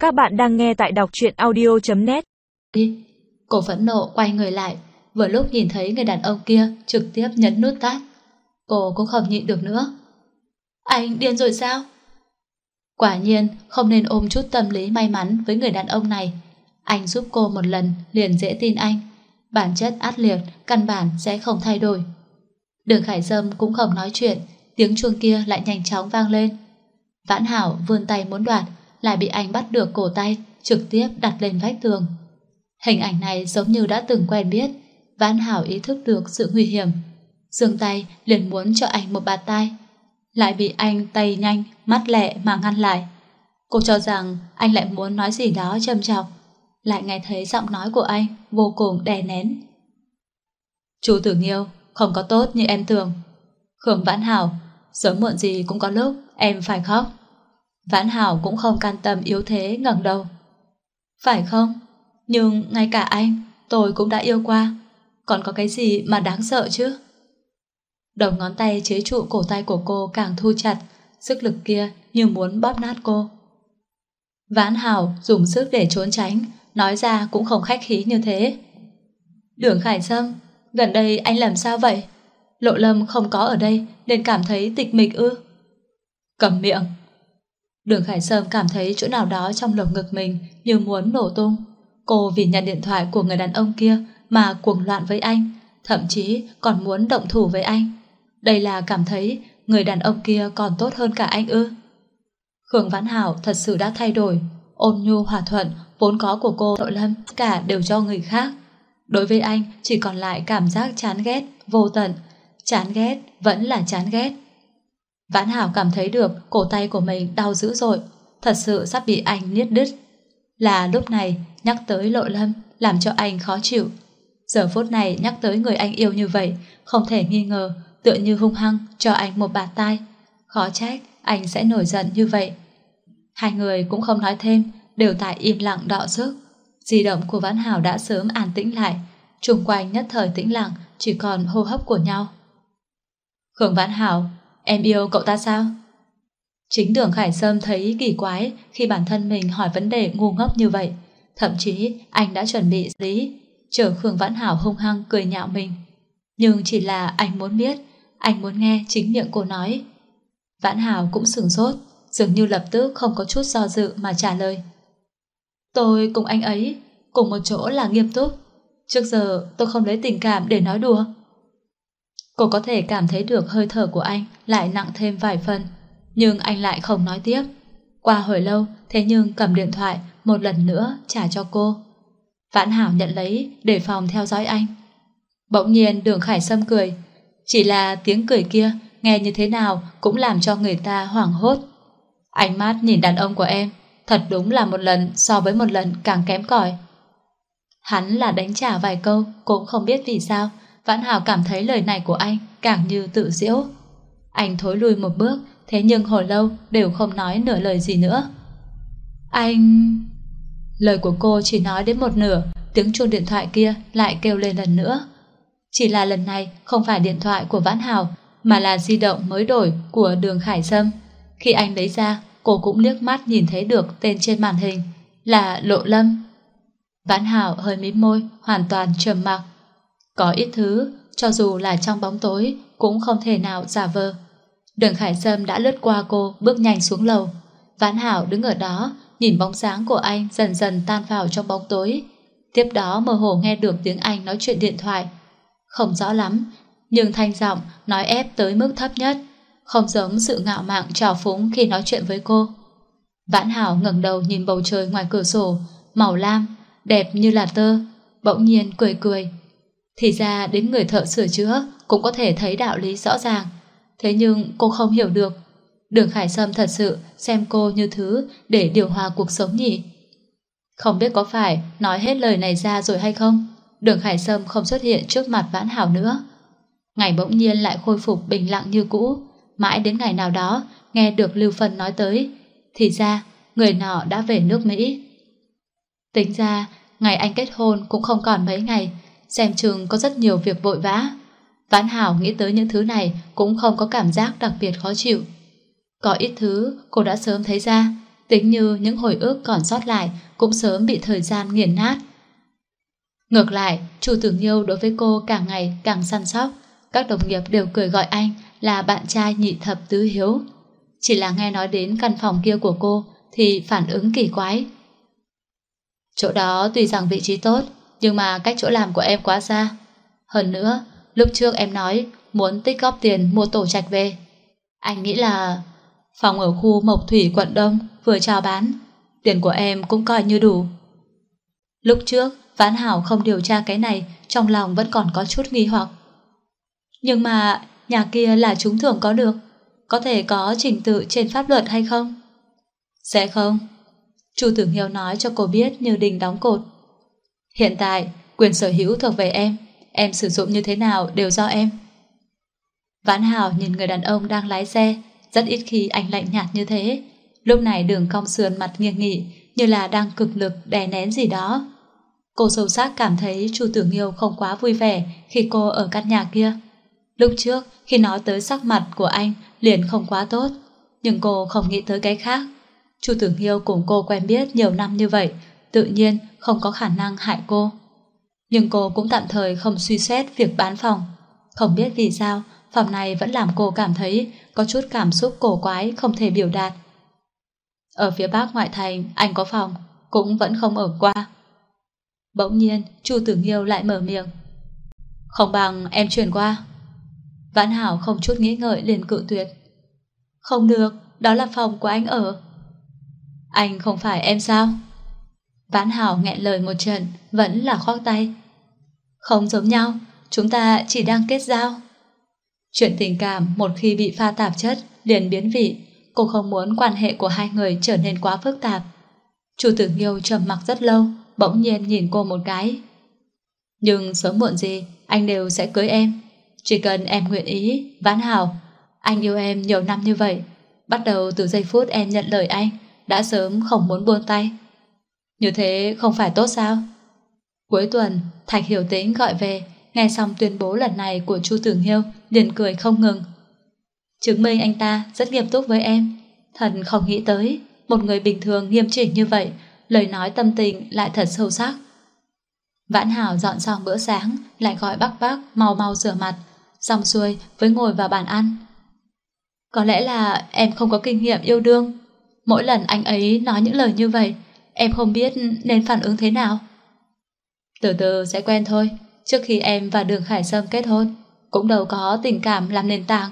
Các bạn đang nghe tại đọc truyện audio.net. Đi. Cô phẫn nộ quay người lại, vừa lúc nhìn thấy người đàn ông kia trực tiếp nhấn nút tắt. Cô cũng không nhịn được nữa. Anh điên rồi sao? Quả nhiên không nên ôm chút tâm lý may mắn với người đàn ông này. Anh giúp cô một lần liền dễ tin anh. Bản chất ác liệt căn bản sẽ không thay đổi. Đường Khải Sâm cũng không nói chuyện, tiếng chuông kia lại nhanh chóng vang lên. Vãn Hảo vươn tay muốn đoạt, lại bị anh bắt được cổ tay, trực tiếp đặt lên vách tường. Hình ảnh này giống như đã từng quen biết. Vãn Hảo ý thức được sự nguy hiểm, giương tay liền muốn cho anh một bạt tai, lại bị anh tay nhanh mắt lẹ mà ngăn lại. Cô cho rằng anh lại muốn nói gì đó châm chọc, lại nghe thấy giọng nói của anh vô cùng đè nén. Chú Tử Nghiêu không có tốt như em tưởng. Khương Vãn Hảo, sớm muộn gì cũng có lúc em phải khóc. Vãn Hảo cũng không can tâm yếu thế ngẩng đầu. Phải không? Nhưng ngay cả anh, tôi cũng đã yêu qua. Còn có cái gì mà đáng sợ chứ? Đầu ngón tay chế trụ cổ tay của cô càng thu chặt, sức lực kia như muốn bóp nát cô. Vãn Hảo dùng sức để trốn tránh, nói ra cũng không khách khí như thế. Đường Khải Sâm, gần đây anh làm sao vậy? Lộ Lâm không có ở đây nên cảm thấy tịch mịch ư? Cầm miệng. Đường Khải Sâm cảm thấy chỗ nào đó trong lồng ngực mình như muốn nổ tung. Cô vì nhận điện thoại của người đàn ông kia mà cuồng loạn với anh, thậm chí còn muốn động thủ với anh. Đây là cảm thấy người đàn ông kia còn tốt hơn cả anh ư? Khương Vãn Hảo thật sự đã thay đổi. Ôn nhu hòa thuận vốn có của cô Lộ Lâm tất cả đều cho người khác. Đối với anh chỉ còn lại cảm giác chán ghét vô tận. Chán ghét vẫn là chán ghét. Vãn Hảo cảm thấy được cổ tay của mình đau dữ dội, thật sự sắp bị anh niết đứt. Là lúc này nhắc tới Lộ Lâm làm cho anh khó chịu. Giờ phút này nhắc tới người anh yêu như vậy, không thể nghi ngờ tựa như hung hăng cho anh một bạt tai. Khó trách anh sẽ nổi giận như vậy. Hai người cũng không nói thêm, đều tại im lặng đọ sức. Di động của Vãn Hảo đã sớm an tĩnh lại, xung quanh nhất thời tĩnh lặng, chỉ còn hô hấp của nhau. Khương Vãn Hảo, em yêu cậu ta sao? Chính Đường Khải Sâm thấy kỳ quái khi bản thân mình hỏi vấn đề ngu ngốc như vậy. Thậm chí anh đã chuẩn bị lý chờ Khương Vãn Hảo hung hăng cười nhạo mình. Nhưng chỉ là anh muốn biết, anh muốn nghe chính miệng cô nói. Vãn Hảo cũng sửng sốt, dường như lập tức không có chút do dự mà trả lời. Tôi cùng anh ấy cùng một chỗ là nghiêm túc. Trước giờ tôi không lấy tình cảm để nói đùa. Cô có thể cảm thấy được hơi thở của anh lại nặng thêm vài phần, nhưng anh lại không nói tiếp. Qua hồi lâu, thế nhưng cầm điện thoại một lần nữa trả cho cô. Vãn Hảo nhận lấy, đề phòng theo dõi anh. Bỗng nhiên Đường Khải Sâm cười. Chỉ là tiếng cười kia nghe như thế nào cũng làm cho người ta hoảng hốt. Ánh mắt nhìn đàn ông của em thật đúng là một lần so với một lần càng kém cỏi. Hắn là đánh trả vài câu, cũng không biết vì sao Vãn Hảo cảm thấy lời này của anh càng như tự giễu. Anh thối lùi một bước, thế nhưng hồi lâu đều không nói nửa lời gì nữa. Anh... Lời của cô chỉ nói đến một nửa, tiếng chuông điện thoại kia lại kêu lên lần nữa. Chỉ là lần này không phải điện thoại của Vãn Hảo, mà là di động mới đổi của Đường Khải Sâm. Khi anh lấy ra, cô cũng liếc mắt nhìn thấy được tên trên màn hình là Lộ Lâm. Vãn Hảo hơi mím môi, hoàn toàn trầm mặc. Có ít thứ, cho dù là trong bóng tối, cũng không thể nào giả vờ. Đường Khải Sâm đã lướt qua cô, bước nhanh xuống lầu. Vãn Hảo đứng ở đó, nhìn bóng dáng của anh dần dần tan vào trong bóng tối. Tiếp đó mơ hồ nghe được tiếng anh nói chuyện điện thoại. Không rõ lắm, nhưng thanh giọng nói ép tới mức thấp nhất, không giống sự ngạo mạn trào phúng khi nói chuyện với cô. Vãn Hảo ngẩng đầu nhìn bầu trời ngoài cửa sổ, màu lam, đẹp như là tơ, bỗng nhiên cười cười. Thì ra đến người thợ sửa chữa cũng có thể thấy đạo lý rõ ràng. Thế nhưng cô không hiểu được, Đường Khải Sâm thật sự xem cô như thứ để điều hòa cuộc sống nhỉ? Không biết có phải nói hết lời này ra rồi hay không, Đường Khải Sâm không xuất hiện trước mặt Vãn Hảo nữa. Ngày bỗng nhiên lại khôi phục bình lặng như cũ. Mãi đến ngày nào đó nghe được Lưu Phân nói tới, thì ra người nọ đã về nước Mỹ. Tính ra ngày anh kết hôn cũng không còn mấy ngày, xem chừng có rất nhiều việc vội vã. Vãn Hảo nghĩ tới những thứ này cũng không có cảm giác đặc biệt khó chịu. Có ít thứ cô đã sớm thấy ra, tính như những hồi ức còn sót lại cũng sớm bị thời gian nghiền nát. Ngược lại, Chu Tử Nghiêu đối với cô càng ngày càng săn sóc. Các đồng nghiệp đều cười gọi anh là bạn trai nhị thập tứ hiếu. Chỉ là nghe nói đến căn phòng kia của cô thì phản ứng kỳ quái. Chỗ đó tuy rằng vị trí tốt, nhưng mà cách chỗ làm của em quá xa. Hơn nữa, lúc trước em nói muốn tích góp tiền mua tổ trạch về. Anh nghĩ là phòng ở khu Mộc Thủy quận Đông vừa chào bán, tiền của em cũng coi như đủ. Lúc trước, Vãn Hảo không điều tra cái này, trong lòng vẫn còn có chút nghi hoặc. Nhưng mà nhà kia là trúng thưởng có được, có thể có trình tự trên pháp luật hay không? Sẽ không. Chu Tử Nghiêu nói cho cô biết như đình đóng cột. Hiện tại, quyền sở hữu thuộc về em sử dụng như thế nào đều do em. Vãn Hảo nhìn người đàn ông đang lái xe, rất ít khi anh lạnh nhạt như thế. Lúc này đường cong sườn mặt nghiêng nghị, như là đang cực lực đè nén gì đó. Cô sâu sắc cảm thấy Chu Tử Nghiêu không quá vui vẻ khi cô ở căn nhà kia. Lúc trước, khi nói tới sắc mặt của anh liền không quá tốt, nhưng cô không nghĩ tới cái khác. Chu Tử Nghiêu cùng cô quen biết nhiều năm như vậy, tự nhiên không có khả năng hại cô. Nhưng cô cũng tạm thời không suy xét việc bán phòng. Không biết vì sao, phòng này vẫn làm cô cảm thấy có chút cảm xúc cổ quái không thể biểu đạt. Ở phía bắc ngoại thành, anh có phòng, cũng vẫn không ở qua. Bỗng nhiên, Chu Tử Nghiêu lại mở miệng. Không bằng em chuyển qua. Vãn Hảo không chút nghĩ ngợi liền cự tuyệt. Không được, đó là phòng của anh ở. Anh không phải em sao? Vãn Hảo nghẹn lời một trận, vẫn là khoác tay. Không giống nhau, chúng ta chỉ đang kết giao. Chuyện tình cảm một khi bị pha tạp chất liền biến vị. Cô không muốn quan hệ của hai người trở nên quá phức tạp. Chu Tử Nghiêu trầm mặc rất lâu, bỗng nhiên nhìn cô một cái. Nhưng sớm muộn gì anh đều sẽ cưới em. Chỉ cần em nguyện ý. Vãn Hảo, anh yêu em nhiều năm như vậy, bắt đầu từ giây phút em nhận lời anh đã sớm không muốn buông tay. Như thế không phải tốt sao? Cuối tuần, Thạch Hiểu Tĩnh gọi về, nghe xong tuyên bố lần này của Chu Tử Nghiêu liền cười không ngừng. Chứng minh anh ta rất nghiêm túc với em. Thần không nghĩ tới một người bình thường nghiêm chỉnh như vậy, lời nói tâm tình lại thật sâu sắc. Vãn Hảo dọn xong bữa sáng, lại gọi bác mau mau rửa mặt, xong xuôi với ngồi vào bàn ăn. Có lẽ là em không có kinh nghiệm yêu đương. Mỗi lần anh ấy nói những lời như vậy, em không biết nên phản ứng thế nào. Từ từ sẽ quen thôi. Trước khi em và Đường Khải Sâm kết hôn, cũng đâu có tình cảm làm nền tảng.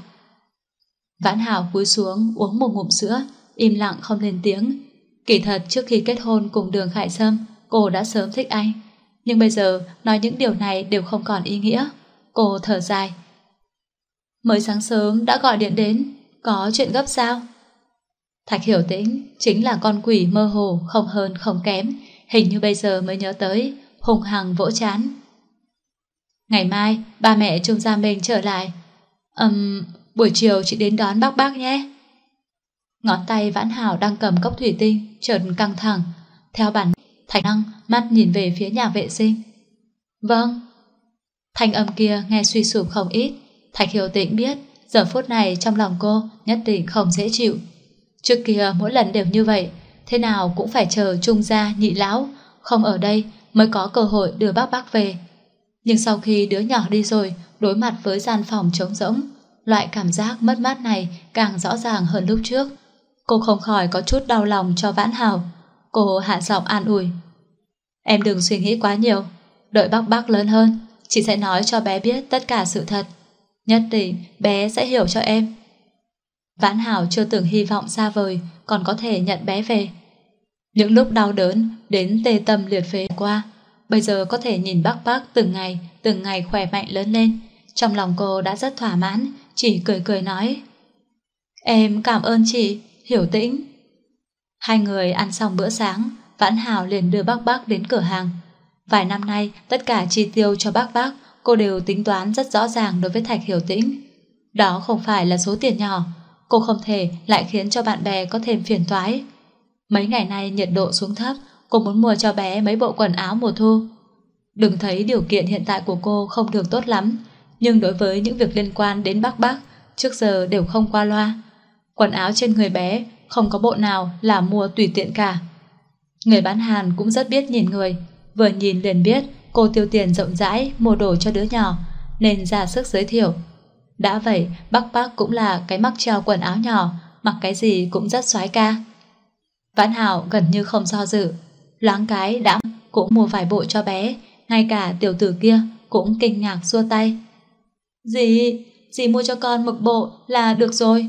Vãn Hảo cúi xuống uống một ngụm sữa, im lặng không lên tiếng. Kỳ thật trước khi kết hôn cùng Đường Khải Sâm, cô đã sớm thích anh. Nhưng bây giờ nói những điều này đều không còn ý nghĩa. Cô thở dài. Mới sáng sớm đã gọi điện đến, có chuyện gấp sao? Thạch Hiểu Tĩnh chính là con quỷ mơ hồ, không hơn không kém. Hình như bây giờ mới nhớ tới, hùng hằng vỗ trán. Ngày mai ba mẹ Trương Gia Minh trở lại. Buổi chiều chị đến đón bác nhé. Ngón tay Vãn Hảo đang cầm cốc thủy tinh chợt căng thẳng. Theo bản Thạch năng mắt nhìn về phía nhà vệ sinh. Vâng. Thanh âm kia nghe suy sụp không ít. Thạch Hiểu Tĩnh biết giờ phút này trong lòng cô nhất định không dễ chịu. Trước kia mỗi lần đều như vậy, thế nào cũng phải chờ Trung gia nhị lão không ở đây mới có cơ hội đưa bác về. Nhưng sau khi đứa nhỏ đi rồi, đối mặt với gian phòng trống rỗng, loại cảm giác mất mát này càng rõ ràng hơn lúc trước. Cô không khỏi có chút đau lòng cho Vãn Hảo. Cô hạ giọng an ủi. Em đừng suy nghĩ quá nhiều, đợi bác lớn hơn, chị sẽ nói cho bé biết tất cả sự thật. Nhất định bé sẽ hiểu cho em. Vãn Hảo chưa từng hy vọng xa vời còn có thể nhận bé về. Những lúc đau đớn đến tê tâm liệt phế qua, bây giờ có thể nhìn bác từng ngày khỏe mạnh lớn lên, trong lòng cô đã rất thỏa mãn, chỉ cười nói. Em cảm ơn chị, Hiểu Tĩnh. Hai người ăn xong bữa sáng, Vãn Hảo liền đưa bác đến cửa hàng. Vài năm nay, tất cả chi tiêu cho bác cô đều tính toán rất rõ ràng đối với Thạch Hiểu Tĩnh. Đó không phải là số tiền nhỏ, cô không thể lại khiến cho bạn bè có thêm phiền toái. Mấy ngày nay nhiệt độ xuống thấp, cô muốn mua cho bé mấy bộ quần áo mùa thu. Đừng thấy điều kiện hiện tại của cô không được tốt lắm, nhưng đối với những việc liên quan đến bác trước giờ đều không qua loa. Quần áo trên người bé không có bộ nào là mua tùy tiện cả. Người bán hàng cũng rất biết nhìn người, vừa nhìn liền biết cô tiêu tiền rộng rãi mua đồ cho đứa nhỏ, nên ra sức giới thiệu. Đã vậy, bác cũng là cái mắc treo quần áo nhỏ, mặc cái gì cũng rất soái ca. Vãn Hảo gần như không do dự, loáng cái đã cũng mua vài bộ cho bé, ngay cả tiểu tử kia cũng kinh ngạc xua tay. Dì mua cho con một bộ là được rồi.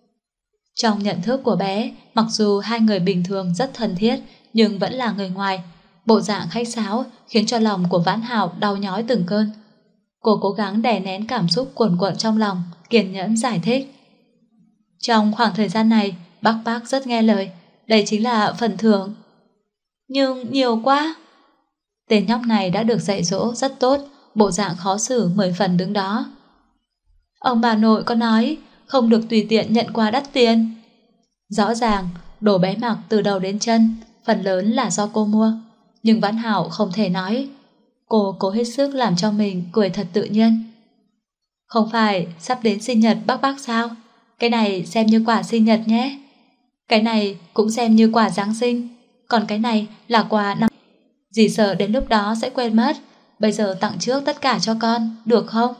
Trong nhận thức của bé, mặc dù hai người bình thường rất thân thiết, nhưng vẫn là người ngoài. Bộ dạng khách sáo khiến cho lòng của Vãn Hảo đau nhói từng cơn. Cô cố gắng đè nén cảm xúc cuồn cuộn trong lòng, kiên nhẫn giải thích. Trong khoảng thời gian này, bác rất nghe lời, đây chính là phần thưởng. Nhưng nhiều quá. Tên nhóc này đã được dạy dỗ rất tốt, bộ dạng khó xử 10 phần đứng đó. Ông bà nội có nói không được tùy tiện nhận quà đắt tiền. Rõ ràng, đồ bé mặc từ đầu đến chân, phần lớn là do cô mua. Nhưng Vãn Hảo không thể nói. Cô cố hết sức làm cho mình cười thật tự nhiên. Không phải sắp đến sinh nhật bác sao? Cái này xem như quà sinh nhật nhé. Cái này cũng xem như quà Giáng sinh. Còn cái này là quà năm. Dì sợ đến lúc đó sẽ quên mất. Bây giờ tặng trước tất cả cho con, được không?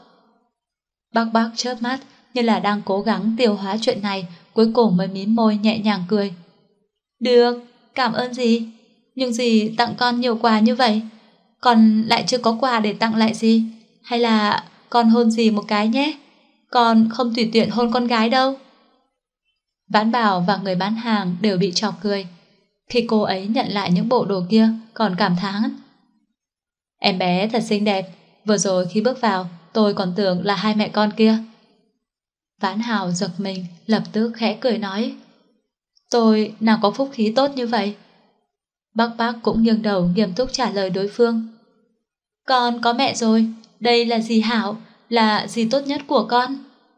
Bác chớp mắt như là đang cố gắng tiêu hóa chuyện này, cuối cùng mới mím môi nhẹ nhàng cười. Được, cảm ơn dì. Nhưng dì tặng con nhiều quà như vậy, con lại chưa có quà để tặng lại dì. Hay là con hôn dì một cái nhé. Con không tùy tiện hôn con gái đâu. Vãn Bảo và người bán hàng đều bị chọc cười. Khi cô ấy nhận lại những bộ đồ kia, còn cảm thán. Em bé thật xinh đẹp. Vừa rồi khi bước vào, tôi còn tưởng là hai mẹ con kia. Vãn Hảo giật mình, lập tức khẽ cười nói. Tôi nào có phúc khí tốt như vậy. Bác cũng nghiêng đầu nghiêm túc trả lời đối phương. Con có mẹ rồi, đây là dì Hảo, là dì tốt nhất của con.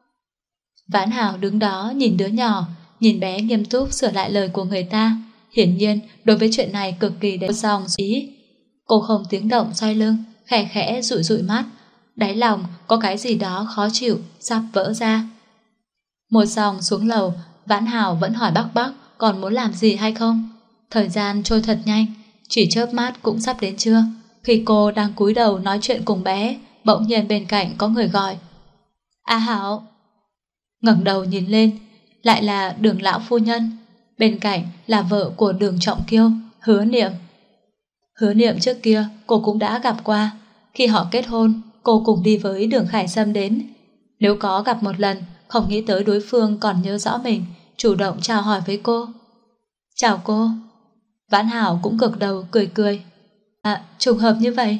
Vãn Hảo đứng đó nhìn đứa nhỏ, nhìn bé nghiêm túc sửa lại lời của người ta. Hiển nhiên đối với chuyện này cực kỳ để xong ý. Cô không tiếng động xoay lưng, khẽ khẽ dụi mắt. Đáy lòng có cái gì đó khó chịu, sắp vỡ ra. Một dòng xuống lầu, Vãn Hảo vẫn hỏi bác còn muốn làm gì hay không. Thời gian trôi thật nhanh, chỉ chớp mắt cũng sắp đến trưa. Khi cô đang cúi đầu nói chuyện cùng bé, bỗng nhiên bên cạnh có người gọi. A Hảo. Ngẩng đầu nhìn lên, lại là Đường lão phu nhân. Bên cạnh là vợ của Đường Trọng Kiêu, Hứa Niệm. Hứa Niệm trước kia cô cũng đã gặp qua. Khi họ kết hôn, cô cùng đi với Đường Khải Sâm đến. Nếu có gặp một lần, không nghĩ tới đối phương còn nhớ rõ mình, chủ động chào hỏi với cô. Chào cô. Vãn Hảo cũng gật đầu cười cười. Trùng hợp như vậy.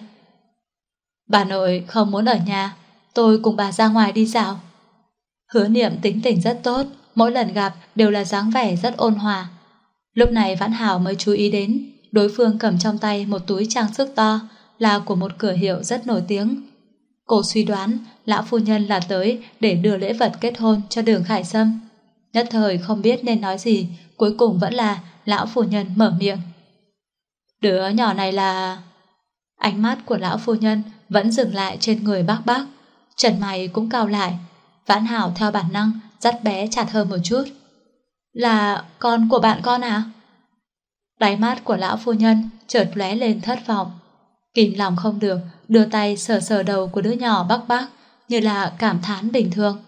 Bà nội không muốn ở nhà, tôi cùng bà ra ngoài đi dạo. Hứa Niệm tính tình rất tốt, mỗi lần gặp đều là dáng vẻ rất ôn hòa. Lúc này Vãn Hảo mới chú ý đến, đối phương cầm trong tay một túi trang sức to, là của một cửa hiệu rất nổi tiếng. Cô suy đoán lão phu nhân là tới để đưa lễ vật kết hôn cho Đường Khải Sâm. Nhất thời không biết nên nói gì, cuối cùng vẫn là lão phu nhân mở miệng. Đứa nhỏ này là... Ánh mắt của lão phu nhân vẫn dừng lại trên người bác. Chân mày cũng cau lại. Vãn Hảo theo bản năng dắt bé chặt hơn một chút. Là con của bạn con à? Đáy mắt của lão phu nhân chợt lóe lên thất vọng. Kìm lòng không được, đưa tay sờ đầu của đứa nhỏ bác như là cảm thán bình thường.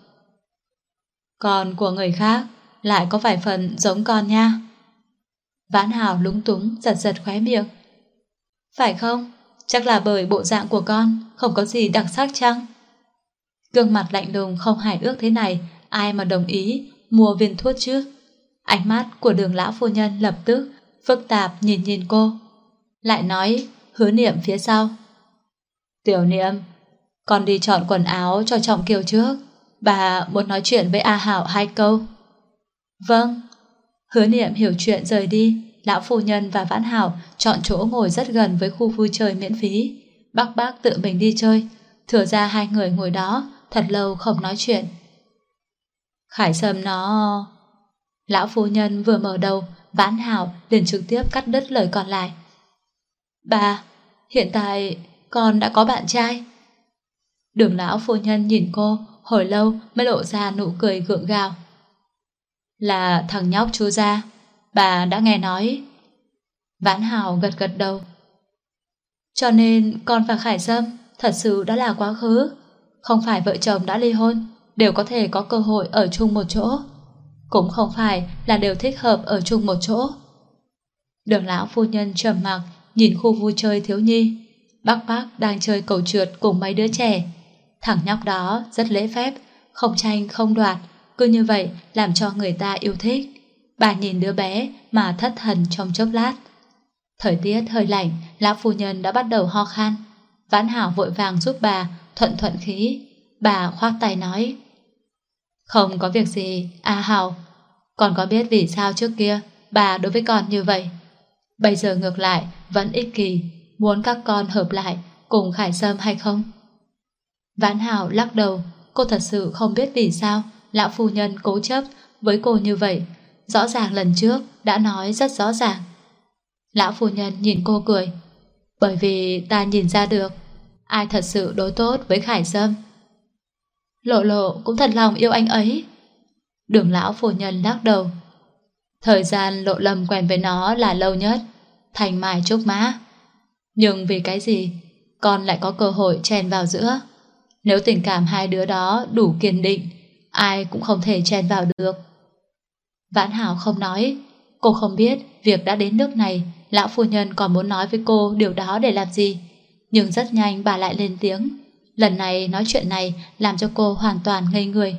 Con của người khác lại có vài phần giống con nha. Vãn Hảo lúng túng giật khóe miệng. Phải không? Chắc là bởi bộ dạng của con không có gì đặc sắc chăng? Gương mặt lạnh lùng không hài ước thế này, ai mà đồng ý mua viên thuốc chứ? Ánh mắt của Đường lão phu nhân lập tức phức tạp nhìn cô. Lại nói Hứa Niệm phía sau. Tiểu Niệm, con đi chọn quần áo cho Trọng Kiều trước. Bà muốn nói chuyện với A Hảo 2 câu. Vâng. Hứa Niệm hiểu chuyện rời đi. Lão phu nhân và Vãn Hảo chọn chỗ ngồi rất gần với khu vui chơi miễn phí. Bác tự mình đi chơi. Thừa ra hai người ngồi đó thật lâu không nói chuyện. Khải Sâm nó... Lão phu nhân vừa mở đầu, Vãn Hảo liền trực tiếp cắt đứt lời còn lại. Bà, hiện tại con đã có bạn trai. Đường lão phu nhân nhìn cô hồi lâu mới lộ ra nụ cười gượng gạo. Là thằng nhóc Chu gia. Bà đã nghe nói. Vãn Hào gật gật đầu. Cho nên con và Khải Sâm thật sự đã là quá khứ. Không phải vợ chồng đã ly hôn đều có thể có cơ hội ở chung một chỗ, cũng không phải là đều thích hợp ở chung một chỗ. Đường lão phu nhân trầm mặc nhìn khu vui chơi thiếu nhi. Bác đang chơi cầu trượt cùng mấy đứa trẻ. Thằng nhóc đó rất lễ phép, không tranh không đoạt, cứ như vậy làm cho người ta yêu thích. Bà nhìn đứa bé mà thất thần trong chốc lát. Thời tiết hơi lạnh, lão phu nhân đã bắt đầu ho khan. Vãn Hảo vội vàng giúp bà thuận khí. Bà khoác tay nói: Không có việc gì, Hảo. Con có biết vì sao trước kia bà đối với con như vậy? Bây giờ ngược lại vẫn ích kỷ, muốn các con hợp lại cùng Khải Sâm hay không? Vãn Hảo lắc đầu. Cô thật sự không biết vì sao lão phu nhân cố chấp với cô như vậy. Rõ ràng lần trước đã nói rất rõ ràng. Lão phu nhân nhìn cô cười. Bởi vì ta nhìn ra được ai thật sự đối tốt với Khải Sâm. Lộ Lộ cũng thật lòng yêu anh ấy. Đường lão phu nhân lắc đầu. Thời gian Lộ Lâm quen với nó là lâu nhất, thành mai trúc mã. Nhưng vì cái gì con lại có cơ hội chen vào giữa? Nếu tình cảm hai đứa đó đủ kiên định, ai cũng không thể chen vào được. Vãn Hảo không nói. Cô không biết việc đã đến nước này lão phu nhân còn muốn nói với cô điều đó để làm gì. Nhưng rất nhanh bà lại lên tiếng. Lần này nói chuyện này làm cho cô hoàn toàn ngây người.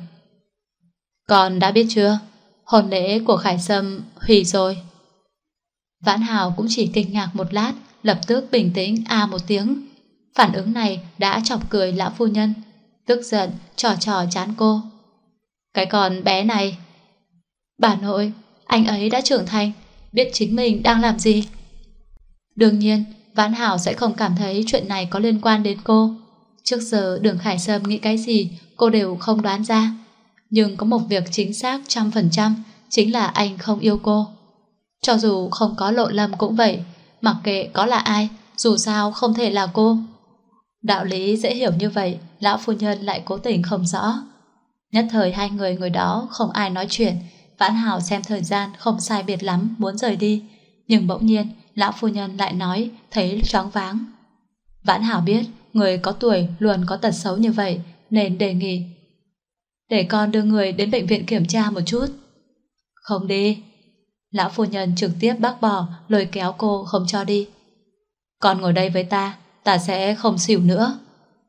Con đã biết chưa? Hôn lễ của Khải Sâm hủy rồi. Vãn Hảo cũng chỉ kinh ngạc một lát, lập tức bình tĩnh một tiếng. Phản ứng này đã chọc cười lão phu nhân, tức giận trò chán cô. Cái con bé này. Bà nội, anh ấy đã trưởng thành, biết chính mình đang làm gì. Đương nhiên Vãn Hảo sẽ không cảm thấy chuyện này có liên quan đến cô. Trước giờ Đường Khải Sâm nghĩ cái gì cô đều không đoán ra. Nhưng có một việc chính xác 100% chính là anh không yêu cô. Cho dù không có Lộ Lâm cũng vậy, mặc kệ có là ai, dù sao không thể là cô. Đạo lý dễ hiểu như vậy, lão phu nhân lại cố tình không rõ. Nhất thời hai người ngồi đó không ai nói chuyện. Vãn Hảo xem thời gian không sai biệt lắm muốn rời đi, nhưng bỗng nhiên lão phu nhân lại nói thấy choáng váng. Vãn Hảo biết người có tuổi luôn có tật xấu như vậy, nên đề nghị: Để con đưa người đến bệnh viện kiểm tra một chút. Không đi. Lão phu nhân trực tiếp bác bỏ, lôi kéo cô không cho đi. Con ngồi đây với ta, ta sẽ không xỉu nữa.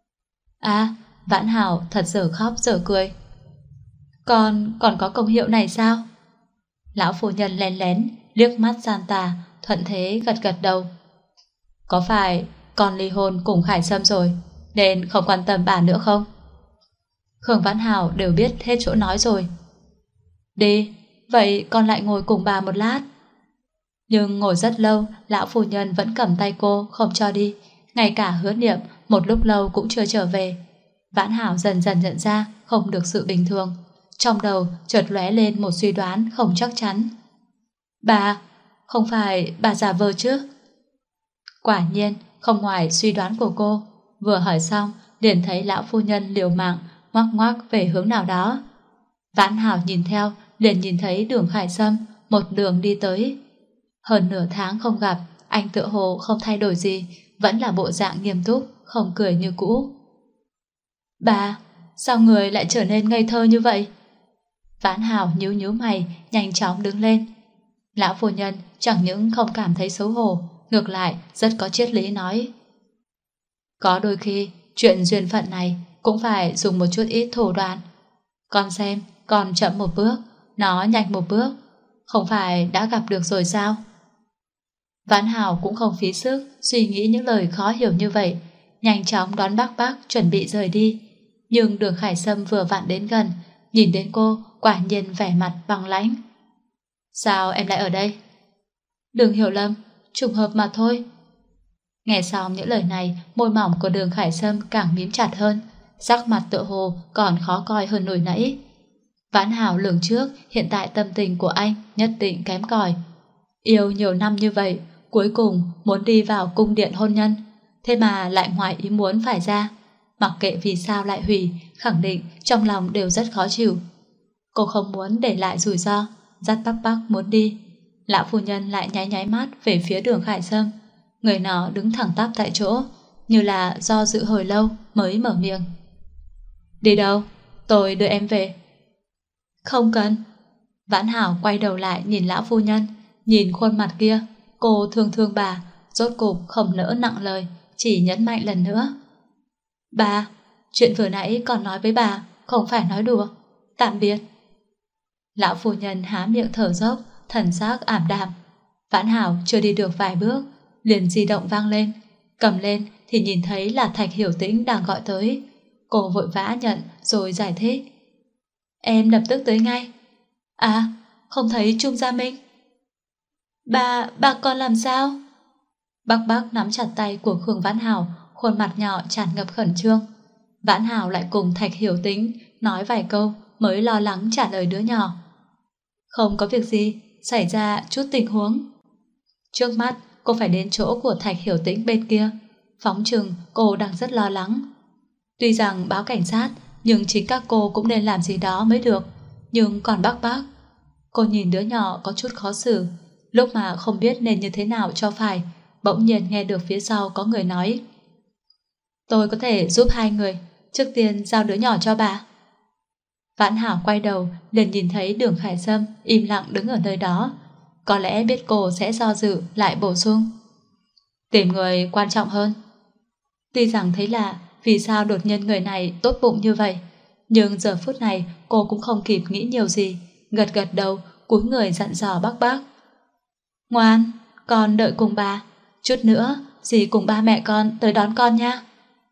Vãn Hảo thật giờ khóc giờ cười. Con còn có công hiệu này sao? Lão phu nhân lén lén liếc mắt gian tà, thuận thế gật đầu. Có phải con ly hôn cùng Khải Sâm rồi nên không quan tâm bà nữa không? Khương Vãn Hảo đều biết hết chỗ nói rồi. Đi, vậy con lại ngồi cùng bà một lát. Nhưng ngồi rất lâu, lão phu nhân vẫn cầm tay cô không cho đi. Ngay cả Hứa Niệm một lúc lâu cũng chưa trở về. Vãn Hảo dần dần nhận ra không được sự bình thường. Trong đầu chợt lóe lên một suy đoán không chắc chắn. Bà, không phải bà giả vờ chứ? Quả nhiên không ngoài suy đoán của cô. Vừa hỏi xong liền thấy lão phu nhân liều mạng ngoắc ngoắc về hướng nào đó. Vãn Hảo nhìn theo, liền nhìn thấy Đường Khải Sâm một đường đi tới. Hơn nửa tháng không gặp, anh tựa hồ không thay đổi gì, vẫn là bộ dạng nghiêm túc, không cười như cũ. Bà, sao người lại trở nên ngây thơ như vậy? Vãn Hảo nhíu mày, nhanh chóng đứng lên. Lão phu nhân chẳng những không cảm thấy xấu hổ, ngược lại rất có triết lý nói: Có đôi khi chuyện duyên phận này cũng phải dùng một chút ít thủ đoạn. Con xem, con chậm một bước, nó nhanh một bước, không phải đã gặp được rồi sao? Vãn Hảo cũng không phí sức suy nghĩ những lời khó hiểu như vậy, nhanh chóng đón bác chuẩn bị rời đi. Nhưng Đường Khải Sâm vừa vặn đến gần, nhìn đến cô quả nhiên vẻ mặt băng lãnh. Sao em lại ở đây? Đừng hiểu lầm, trùng hợp mà thôi. Nghe xong những lời này, môi mỏng của Đường Khải Sâm càng mím chặt hơn, sắc mặt tựa hồ còn khó coi hơn hồi nãy. Vãn Hảo lường trước hiện tại tâm tình của anh nhất định kém cỏi. Yêu nhiều năm như vậy, cuối cùng muốn đi vào cung điện hôn nhân, thế mà lại ngoài ý muốn phải ra. Mặc kệ vì sao lại hủy, khẳng định trong lòng đều rất khó chịu. Cô không muốn để lại rủi ro, dắt Bắc Bắc muốn đi. Lão phu nhân lại nháy nháy mắt về phía Đường Khải Sâm. Người nó đứng thẳng tắp tại chỗ, như là do dự hồi lâu mới mở miệng. Đi đâu? Tôi đưa em về. Không cần. Vãn Hảo quay đầu lại nhìn lão phu nhân, nhìn khuôn mặt kia, cô thương thương bà, rốt cục không nỡ nặng lời, chỉ nhấn mạnh lần nữa. Bà, chuyện vừa nãy còn nói với bà, không phải nói đùa. Tạm biệt. Lão phu nhân há miệng thở dốc, thần sắc ảm đạm. Vãn Hảo chưa đi được vài bước, liền di động vang lên. Cầm lên thì nhìn thấy là Thạch Hiểu Tĩnh đang gọi tới. Cô vội vã nhận rồi giải thích. Em lập tức tới ngay. À, không thấy Trung Gia Minh. Bà còn làm sao? Bắc Bắc nắm chặt tay của Khương Vãn Hảo, khuôn mặt nhỏ tràn ngập khẩn trương. Vãn Hảo lại cùng Thạch Hiểu Tĩnh nói vài câu mới lo lắng trả lời đứa nhỏ. Không có việc gì, xảy ra chút tình huống. Trước mắt cô phải đến chỗ của Thạch Hiểu Tĩnh bên kia. Phóng chừng cô đang rất lo lắng. Tuy rằng báo cảnh sát, nhưng chính các cô cũng nên làm gì đó mới được. Nhưng còn Bắc Bắc, cô nhìn đứa nhỏ có chút khó xử. Lúc mà không biết nên như thế nào cho phải, bỗng nhiên nghe được phía sau có người nói. Tôi có thể giúp hai người, trước tiên giao đứa nhỏ cho bà. Vãn Hảo quay đầu liền nhìn thấy Đường Khải Sâm im lặng đứng ở nơi đó. Có lẽ biết cô sẽ do dự, lại bổ sung. Tìm người quan trọng hơn. Tuy rằng thấy lạ vì sao đột nhiên người này tốt bụng như vậy, nhưng giờ phút này cô cũng không kịp nghĩ nhiều gì, gật gật đầu, cúi người dặn dò Bắc Bắc. Ngoan, con đợi cùng bà, chút nữa dì cùng ba mẹ con tới đón con nha.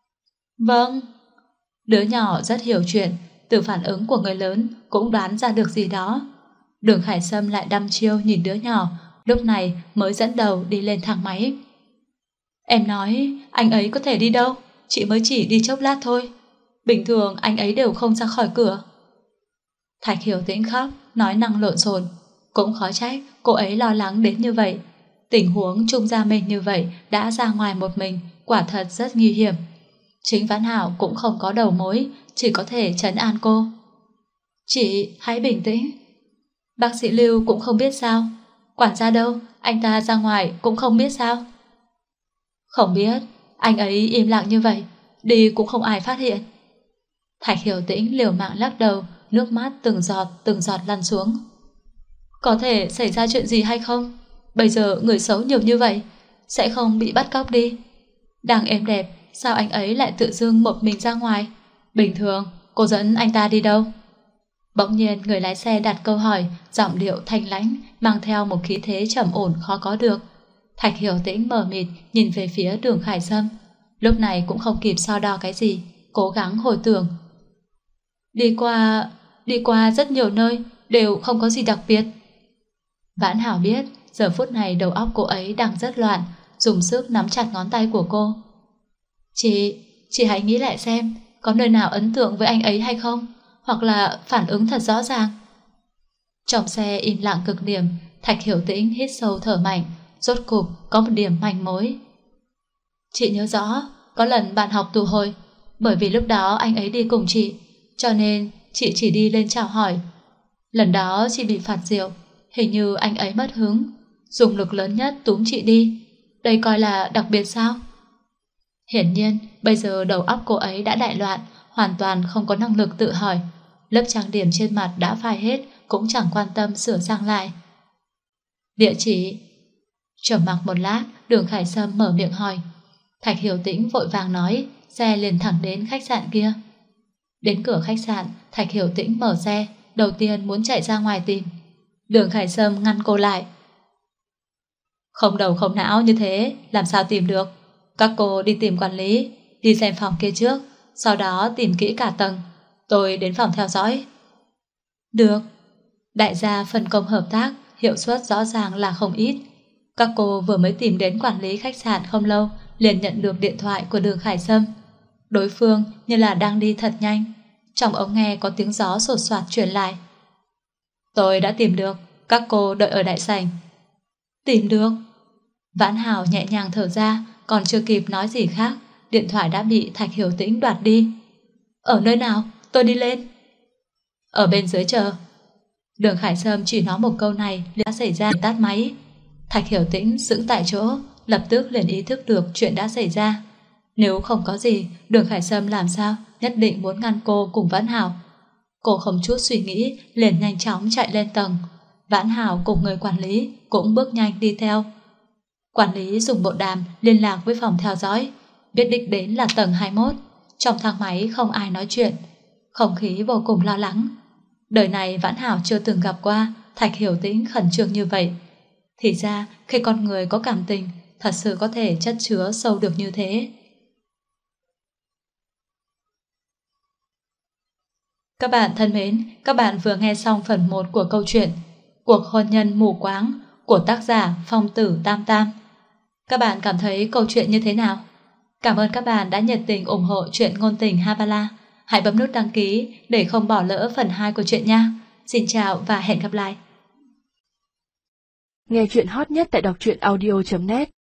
Vâng. Đứa nhỏ rất hiểu chuyện, từ phản ứng của người lớn cũng đoán ra được gì đó. Đường Khải Sâm lại đăm chiêu nhìn đứa nhỏ, lúc này mới dẫn đầu đi lên thang máy. Em nói anh ấy có thể đi đâu, chị mới chỉ đi chốc lát thôi. Bình thường anh ấy đều không ra khỏi cửa. Thạch Hiểu Tĩnh khóc, nói năng lộn xộn. Cũng khó trách cô ấy lo lắng đến như vậy. Tình huống Trung Gia Minh như vậy đã ra ngoài một mình, quả thật rất nguy hiểm. Chính Vãn Hảo cũng không có đầu mối, chỉ có thể trấn an cô. Chị hãy bình tĩnh. Bác sĩ Lưu cũng không biết sao. Quản gia đâu, anh ta ra ngoài cũng không biết sao. Không biết, anh ấy im lặng như vậy, đi cũng không ai phát hiện. Thạch Hiểu Tĩnh liều mạng lắc đầu, nước mắt từng giọt lăn xuống. Có thể xảy ra chuyện gì hay không? Bây giờ người xấu nhiều như vậy, sẽ không bị bắt cóc đi. Đang êm đẹp, sao anh ấy lại tự dưng một mình ra ngoài? Bình thường, cô dẫn anh ta đi đâu? Bỗng nhiên người lái xe đặt câu hỏi, giọng điệu thanh lãnh, mang theo một khí thế trầm ổn khó có được. Thạch Hiểu Tĩnh mờ mịt nhìn về phía Đường Khải Sâm. Lúc này cũng không kịp so đo cái gì, cố gắng hồi tưởng. Đi qua rất nhiều nơi, đều không có gì đặc biệt. Vãn Hảo biết, giờ phút này đầu óc cô ấy đang rất loạn, dùng sức nắm chặt ngón tay của cô. Chị hãy nghĩ lại xem, có nơi nào ấn tượng với anh ấy hay không? Hoặc là phản ứng thật rõ ràng. Trong xe im lặng cực điểm, Thạch Hiểu Tĩnh hít sâu thở mạnh, rốt cục có một điểm manh mối. Chị nhớ rõ, có lần bạn học tù hồi, bởi vì lúc đó anh ấy đi cùng chị, cho nên chị chỉ đi lên chào hỏi. Lần đó chị bị phạt rượu, hình như anh ấy mất hứng, dùng lực lớn nhất túm chị đi. Đây coi là đặc biệt sao? Hiển nhiên, bây giờ đầu óc cô ấy đã đại loạn, hoàn toàn không có năng lực tự hỏi. Lớp trang điểm trên mặt đã phai hết, cũng chẳng quan tâm sửa sang lại. Địa chỉ. Trầm mặc một lát, Đường Khải Sâm mở miệng hỏi. Thạch Hiểu Tĩnh vội vàng nói, xe liền thẳng đến khách sạn kia. Đến cửa khách sạn, Thạch Hiểu Tĩnh mở xe, đầu tiên muốn chạy ra ngoài tìm. Đường Khải Sâm ngăn cô lại. Không đầu không não như thế, làm sao tìm được? Các cô đi tìm quản lý, đi xem phòng kia trước, sau đó tìm kỹ cả tầng. Tôi đến phòng theo dõi. Được. Đại gia phân công hợp tác, hiệu suất rõ ràng là không ít. Các cô vừa mới tìm đến quản lý khách sạn không lâu, liền nhận được điện thoại của Đường Khải Sâm. Đối phương như là đang đi thật nhanh. Trong ống nghe có tiếng gió sột soạt truyền lại. Tôi đã tìm được, các cô đợi ở đại sảnh. Tìm được. Vãn Hảo nhẹ nhàng thở ra, còn chưa kịp nói gì khác, điện thoại đã bị Thạch Hiểu Tĩnh đoạt đi. Ở nơi nào? Tôi đi lên. Ở bên dưới chờ. Đường Khải Sâm chỉ nói một câu này đã xảy ra tắt máy. Thạch Hiểu Tĩnh sững tại chỗ, lập tức liền ý thức được chuyện đã xảy ra. Nếu không có gì, Đường Khải Sâm làm sao nhất định muốn ngăn cô cùng Vãn Hào. Cô không chút suy nghĩ liền nhanh chóng chạy lên tầng. Vãn Hào cùng người quản lý cũng bước nhanh đi theo. Quản lý dùng bộ đàm liên lạc với phòng theo dõi, biết đích đến là tầng 21. Trong thang máy không ai nói chuyện, không khí vô cùng lo lắng. Đời này Vãn Hào chưa từng gặp qua Thạch Hiểu Tĩnh khẩn trương như vậy. Thì ra khi con người có cảm tình thật sự có thể chất chứa sâu được như thế. Các bạn thân mến, các bạn vừa nghe xong phần 1 của câu chuyện Cuộc hôn nhân mù quáng của tác giả Phong Tử Tam Tam. Các bạn cảm thấy câu chuyện như thế nào? Cảm ơn các bạn đã nhiệt tình ủng hộ truyện ngôn tình Habala. Hãy bấm nút đăng ký để không bỏ lỡ phần 2 của truyện nha. Xin chào và hẹn gặp lại. Nghe truyện hot nhất tại đọc truyện audio.net